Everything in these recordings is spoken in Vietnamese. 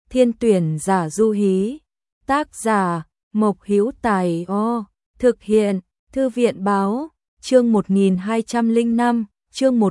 Thiên tuyển giả du hí. Tác giả Mộc Hữu Tài. Thực hiện Thư viện báo. Chương 1205. Chương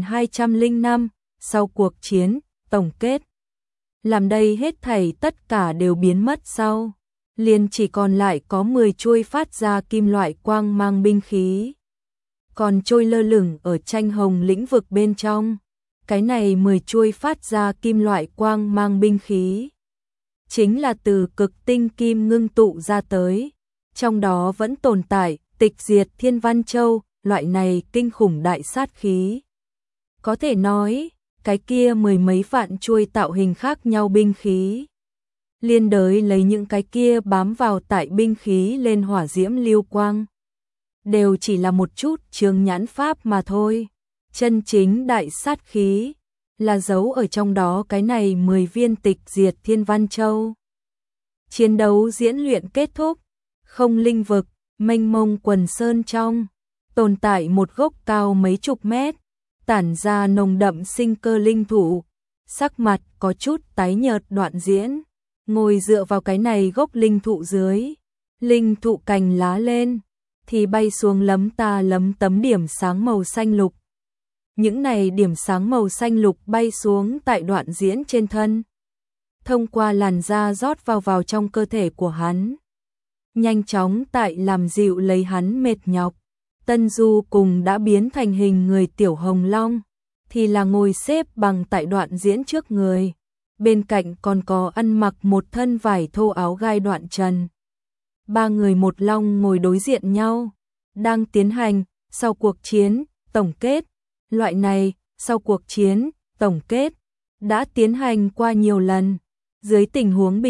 1205. Sau cuộc chiến, tổng kết. Làm đây hết thảy tất cả đều biến mất sau. Liền chỉ còn lại có 10 chuôi phát ra kim loại quang mang binh khí. Còn trôi lơ lửng ở tranh hồng lĩnh vực bên trong. Cái này 10 chuôi phát ra kim loại quang mang binh khí. Chính là từ cực tinh kim ngưng tụ ra tới. Trong đó vẫn tồn tại tịch diệt thiên văn châu, loại này kinh khủng đại sát khí. Có thể nói, cái kia mười mấy vạn chuôi tạo hình khác nhau binh khí. Liên đới lấy những cái kia bám vào tại binh khí lên hỏa diễm lưu quang. Đều chỉ là một chút chướng nhãn pháp mà thôi. Chân chính đại sát khí là giấu ở trong đó cái này 10 viên tịch diệt thiên văn châu. Chiến đấu diễn luyện kết thúc, không linh vực, mênh mông quần sơn trong, tồn tại một gốc cao mấy chục mét, tản ra nồng đậm sinh cơ linh thụ, sắc mặt có chút tái nhợt Đoạn Diễn, ngồi dựa vào cái này gốc linh thụ dưới, linh thụ cành lá lên, thì bay xuống lấm tấm điểm sáng màu xanh lục. Những này điểm sáng màu xanh lục bay xuống tại Đoạn Diễn trên thân, thông qua làn da rót vào trong cơ thể của hắn. Nhanh chóng tại làm dịu lấy hắn mệt nhọc. Tân Du cùng đã biến thành hình người Tiểu Hồng Long, thì là ngồi xếp bằng tại Đoạn Diễn trước người. Bên cạnh còn có ăn mặc một thân vải thô áo gai Đoạn Trần. Ba người một long ngồi đối diện nhau, đang tiến hành sau cuộc chiến, tổng kết. Loại này, sau cuộc chiến, tổng kết, đã tiến hành qua nhiều lần. Dưới tình huống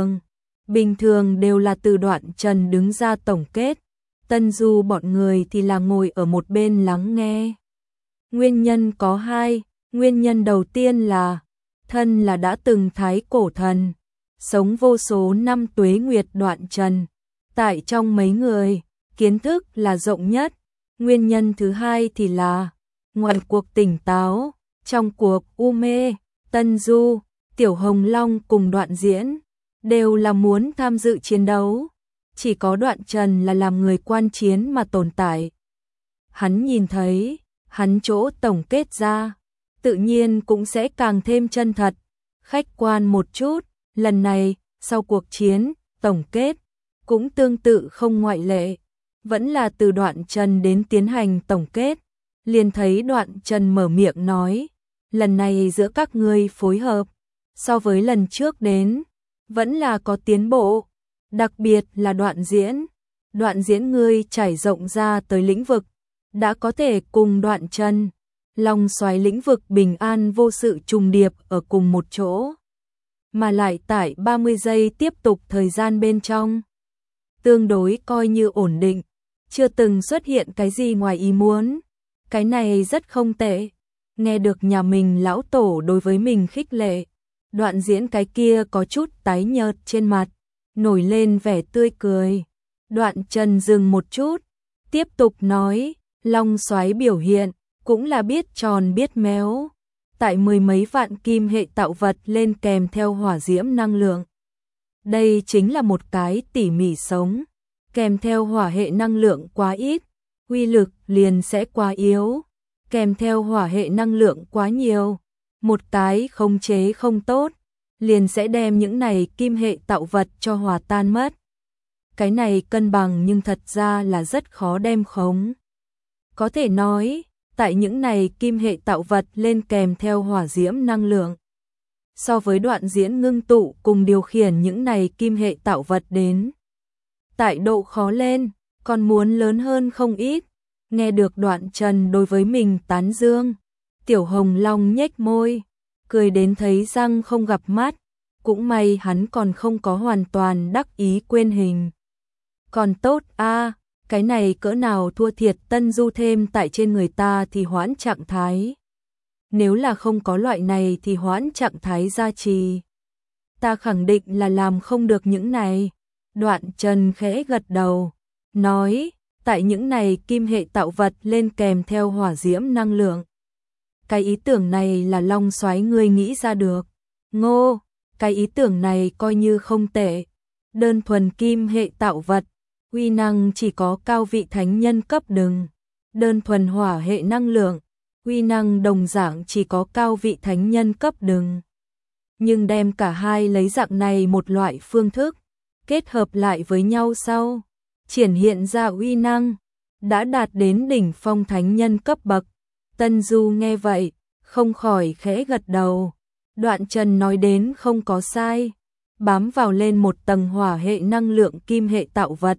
bình thường đều là từ Đoạn Trần đứng ra tổng kết. Tân Du bọn người thì là ngồi ở một bên lắng nghe. Nguyên nhân có hai, nguyên nhân đầu tiên là thân là đã từng thái cổ thần, sống vô số năm tuế nguyệt Đoạn Trần, tại trong mấy người, kiến thức là rộng nhất. Nguyên nhân thứ hai thì là ngoài cuộc tỉnh táo, trong cuộc u mê, Tân Du, Tiểu Hồng Long cùng Đoạn Diễn đều là muốn tham dự chiến đấu. Chỉ có Đoạn Trần là làm người quan chiến mà tồn tại. Hắn nhìn thấy, hắn chỗ tổng kết ra, tự nhiên cũng sẽ càng thêm chân thật, khách quan một chút. Lần này, sau cuộc chiến, tổng kết, cũng tương tự không ngoại lệ. Vẫn là từ Đoạn Trần đến tiến hành tổng kết. Liền thấy Đoạn Trần mở miệng nói, lần này giữa các ngươi phối hợp, so với lần trước đến, vẫn là có tiến bộ. Đặc biệt là Đoạn Diễn ngươi trải rộng ra tới lĩnh vực, đã có thể cùng Đoạn Trần, Long Soái lĩnh vực bình an vô sự trùng điệp ở cùng một chỗ. Mà lại tại 30 giây tiếp tục thời gian bên trong. Tương đối coi như ổn định, chưa từng xuất hiện cái gì ngoài ý muốn. Cái này rất không tệ. Nghe được nhà mình lão tổ đối với mình khích lệ, Đoạn Diễn cái kia có chút tái nhợt trên mặt, nổi lên vẻ tươi cười. Đoạn Trần dừng một chút, tiếp tục nói, Long Soái biểu hiện, cũng là biết tròn biết méo. Tại mười mấy vạn kim hệ tạo vật lên kèm theo hỏa diễm năng lượng. Đây chính là một cái tỉ mỉ sống, kèm theo hỏa hệ năng lượng quá ít, uy lực liền sẽ quá yếu. Kèm theo hỏa hệ năng lượng quá nhiều, một cái khống chế không tốt, liền sẽ đem những này kim hệ tạo vật cho hòa tan mất. Cái này cân bằng nhưng thật ra là rất khó đem khống. Có thể nói, tại những này kim hệ tạo vật lên kèm theo hỏa diễm năng lượng. So với Đoạn Diễn ngưng tụ cùng điều khiển những này kim hệ tạo vật đến. Tại độ khó lên, còn muốn lớn hơn không ít. Nghe được Đoạn Trần đối với mình tán dương, Tiểu Hồng Long nhếch môi, cười đến thấy răng không gặp mắt. Cũng may hắn còn không có hoàn toàn đắc ý quên hình. Còn tốt a, cái này cỡ nào thua thiệt Tân Du thêm tại trên người ta thì hoãn trạng thái. Nếu là không có loại này thì hoãn trạng thái gia trì. Ta khẳng định là làm không được những này. Đoạn Trần khẽ gật đầu, nói, tại những này kim hệ tạo vật lên kèm theo hỏa diễm năng lượng. Cái ý tưởng này là Long Soái ngươi nghĩ ra được. Ngô, cái ý tưởng này coi như không tệ. Đơn thuần kim hệ tạo vật, uy năng chỉ có cao vị thánh nhân cấp đừng. Đơn thuần hỏa hệ năng lượng, uy năng đồng dạng chỉ có cao vị thánh nhân cấp đừng. Nhưng đem cả hai lấy dạng này một loại phương thức, kết hợp lại với nhau sau, triển hiện ra uy năng, đã đạt đến đỉnh phong thánh nhân cấp bậc. Tân Du nghe vậy, không khỏi khẽ gật đầu. Đoạn Trần nói đến không có sai, bám vào lên một tầng hỏa hệ năng lượng kim hệ tạo vật.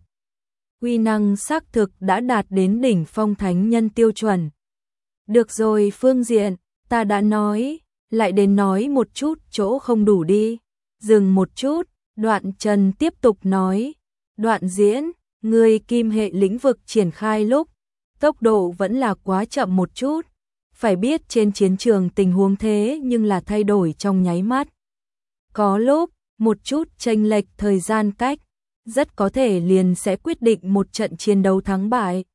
Uy năng xác thực đã đạt đến đỉnh phong thánh nhân tiêu chuẩn. Được rồi Phương Diện, ta đã nói, lại đến nói một chút chỗ không đủ đi. Dừng một chút, Đoạn Trần tiếp tục nói. Đoạn Diễn, người kim hệ lĩnh vực triển khai lúc, tốc độ vẫn là quá chậm một chút. Phải biết trên chiến trường tình huống thế nhưng là thay đổi trong nháy mắt. Có lúc, một chút chênh lệch thời gian cách, rất có thể liền sẽ quyết định một trận chiến đấu thắng bại.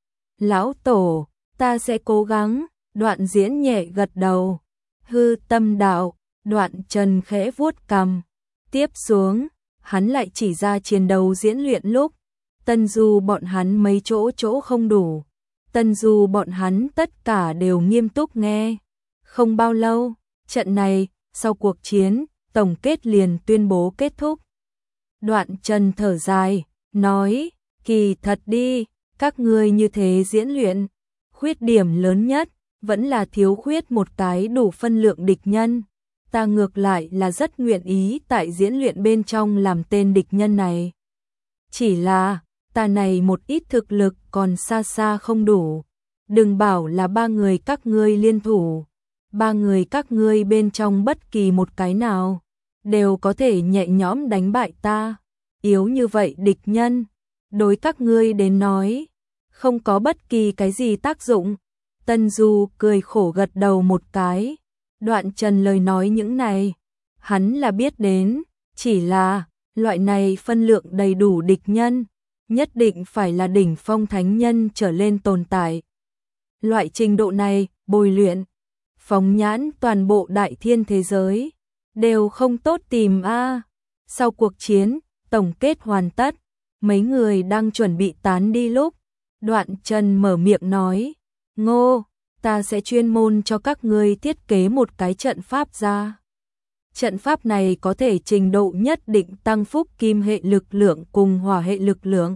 Lão Tổ, ta sẽ cố gắng, Đoạn Diễn nhẹ gật đầu. Hư tâm đạo, Đoạn Trần khẽ vuốt cằm. Tiếp xuống, hắn lại chỉ ra chiến đấu diễn luyện lúc, Tân Du bọn hắn mấy chỗ không đủ. Tân Du bọn hắn tất cả đều nghiêm túc nghe. Không bao lâu, trận này, sau cuộc chiến, tổng kết liền tuyên bố kết thúc. Đoạn Trần thở dài, nói, kỳ thật đi, các ngươi như thế diễn luyện, khuyết điểm lớn nhất, vẫn là thiếu khuyết một cái đủ phân lượng địch nhân. Ta ngược lại là rất nguyện ý tại diễn luyện bên trong làm tên địch nhân này. Chỉ là, ta này một ít thực lực còn xa xa không đủ. Đừng bảo là ba người các ngươi liên thủ. Ba người các ngươi bên trong bất kỳ một cái nào, đều có thể nhẹ nhõm đánh bại ta. Yếu như vậy địch nhân, đối các ngươi đến nói, không có bất kỳ cái gì tác dụng. Tân Du cười khổ gật đầu một cái. Đoạn Trần lời nói những này, hắn là biết đến, chỉ là, loại này phân lượng đầy đủ địch nhân, nhất định phải là đỉnh phong thánh nhân trở lên tồn tại. Loại trình độ này, bồi luyện, phóng nhãn toàn bộ đại thiên thế giới, đều không tốt tìm a. Sau cuộc chiến, tổng kết hoàn tất, mấy người đang chuẩn bị tán đi lúc, Đoạn Trần mở miệng nói, Ngô, ta sẽ chuyên môn cho các ngươi thiết kế một cái trận pháp ra. Trận pháp này có thể trình độ nhất định tăng phúc kim hệ lực lượng cùng hỏa hệ lực lượng.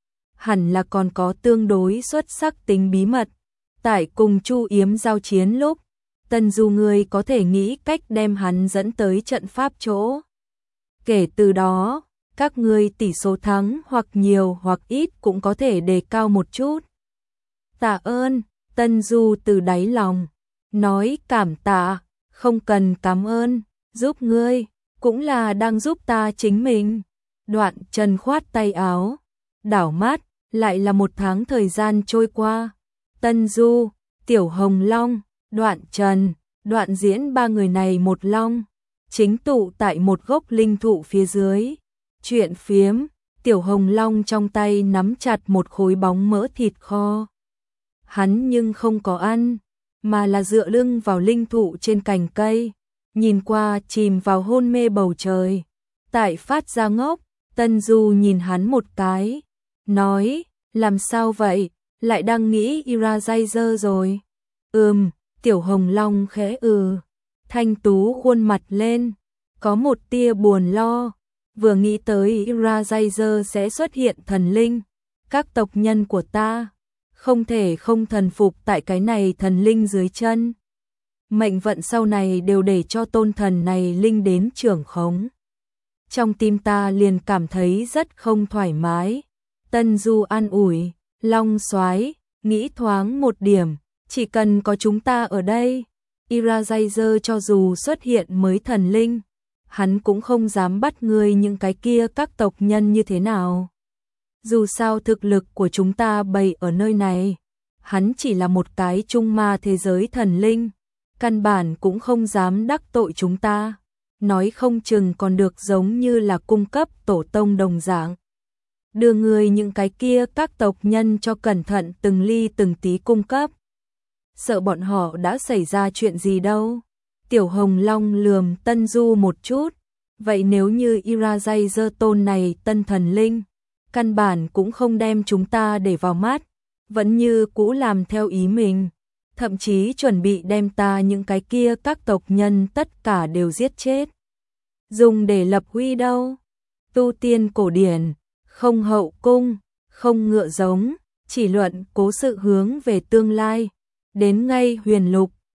Hẳn là còn có tương đối xuất sắc tính bí mật. Tại cùng Chu Yếm giao chiến lúc, Tân Du ngươi có thể nghĩ cách đem hắn dẫn tới trận pháp chỗ. Kể từ đó, các ngươi tỷ số thắng hoặc nhiều hoặc ít cũng có thể đề cao một chút. Tạ ơn, Tân Du từ đáy lòng, nói cảm tạ, không cần cảm ơn, giúp ngươi, cũng là đang giúp ta chính mình. Đoạn Trần khoát tay áo, đảo mắt, lại là một tháng thời gian trôi qua. Tân Du, Tiểu Hồng Long, Đoạn Trần, Đoạn Diễn ba người này một long, chính tụ tại một gốc linh thụ phía dưới. Chuyện phiếm, Tiểu Hồng Long trong tay nắm chặt một khối bóng mỡ thịt kho. Hắn nhưng không có ăn, mà là dựa lưng vào linh thụ trên cành cây, nhìn qua chìm vào hôn mê bầu trời. Tại phát ra ngốc, Tân Du nhìn hắn một cái, nói, làm sao vậy, lại đang nghĩ Eraser rồi. Tiểu Hồng Long khẽ thanh tú khuôn mặt lên, có một tia buồn lo, vừa nghĩ tới Eraser sẽ xuất hiện thần linh, các tộc nhân của ta không thể không thần phục tại cái này thần linh dưới chân. Mệnh vận sau này đều để cho tôn thần này linh đến trưởng khống. Trong tim ta liền cảm thấy rất không thoải mái. Tân Du an ủi, Long soái, nghĩ thoáng một điểm, chỉ cần có chúng ta ở đây, Eraser cho dù xuất hiện mới thần linh, hắn cũng không dám bắt ngươi những cái kia các tộc nhân như thế nào. Dù sao thực lực của chúng ta bày ở nơi này, hắn chỉ là một cái trung ma thế giới thần linh, căn bản cũng không dám đắc tội chúng ta, nói không chừng còn được giống như là cung cấp tổ tông đồng dạng. Đưa người những cái kia các tộc nhân cho cẩn thận từng ly từng tí cung cấp. Sợ bọn họ đã xảy ra chuyện gì đâu. Tiểu Hồng Long lườm Tân Du một chút, Vậy nếu như Irajay tôn này tân thần linh, căn bản cũng không đem chúng ta để vào mắt, vẫn như cũ làm theo ý mình, thậm chí chuẩn bị đem ta những cái kia các tộc nhân tất cả đều giết chết. Dùng để lập uy đâu? Tu tiên cổ điển, không hậu cung, không ngựa giống, chỉ luận cố sự hướng về tương lai, đến ngay huyền lục,